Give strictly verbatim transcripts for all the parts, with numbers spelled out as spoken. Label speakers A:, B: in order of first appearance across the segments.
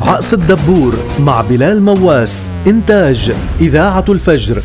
A: عقص الدبور مع بلال مواس. إنتاج إذاعة الفجر.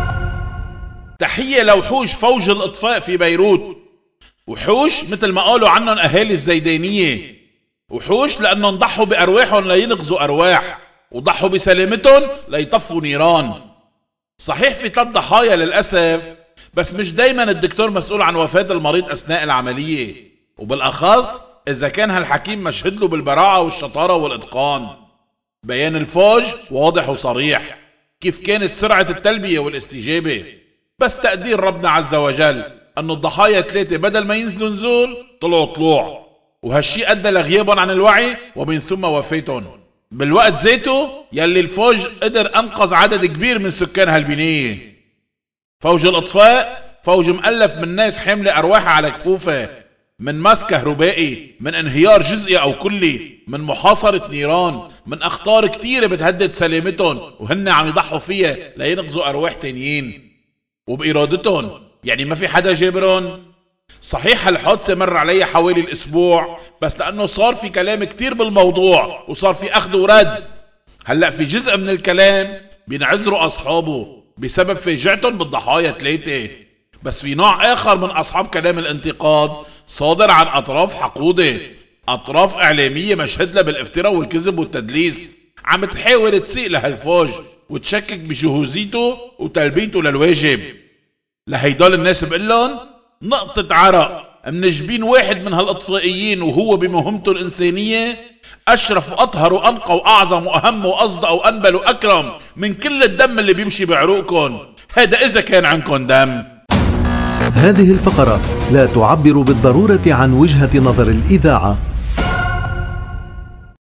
B: تحية لوحوش فوج الإطفاء في بيروت. وحوش مثل ما قالوا عنهم أهالي الزيدانية، وحوش لأنهم ضحوا بأرواحهم لينقذوا أرواح، وضحوا بسلامتهم ليطفوا نيران. صحيح في ثلاث ضحايا للأسف، بس مش دايما الدكتور مسؤول عن وفاة المريض أثناء العملية، وبالأخص إذا كان هالحكيم مشهد له بالبراعة والشطارة والإتقان. بيان الفوج واضح وصريح كيف كانت سرعة التلبية والاستجابة، بس تقدير ربنا عز وجل أنه الضحايا ثلاثة بدل ما ينزلوا نزول طلعوا طلوع، وهالشي أدى لغيابهم عن الوعي ومن ثم وفاتهم بالوقت ذاته يلي الفوج قدر أنقذ عدد كبير من سكان هالبناية. فوج الإطفاء فوج مؤلف من ناس حاملة أرواحها على كفوفها، من مس كهربائي، من انهيار جزئي أو كلي، من محاصرة نيران، من أخطار كتيرة بتهدد سلامتهم وهن عم يضحوا فيها لينقذوا أرواح تانيين وبإرادتهم، يعني ما في حدا جابرون. صحيح هالحادثة مر عليها حوالي الأسبوع، بس لأنه صار في كلام كتير بالموضوع وصار في أخذ ورد، هلأ في جزء من الكلام بينعذروا أصحابه بسبب فاجعتهم بالضحايا ثلاثة، بس في نوع آخر من أصحاب كلام الانتقاد صادر عن أطراف حقودة، أطراف إعلامية مشهد لها بالافتراء والكذب والتدليس، عم تحاول تسيء لهالفوج وتشكك بجهوزيته وتلبيته للواجب. لهيدول الناس بقلن نقطة عرق من جبين واحد من هالإطفائيين وهو بمهمته الإنسانية أشرف وأطهر وأنقى وأعظم وأهم وأصدق وأنبل وأكرم من كل الدم اللي بيمشي بعروقكم، هذا إذا كان عنكم دم.
A: هذه الفقرة لا تعبر بالضرورة عن وجهة نظر الإذاعة.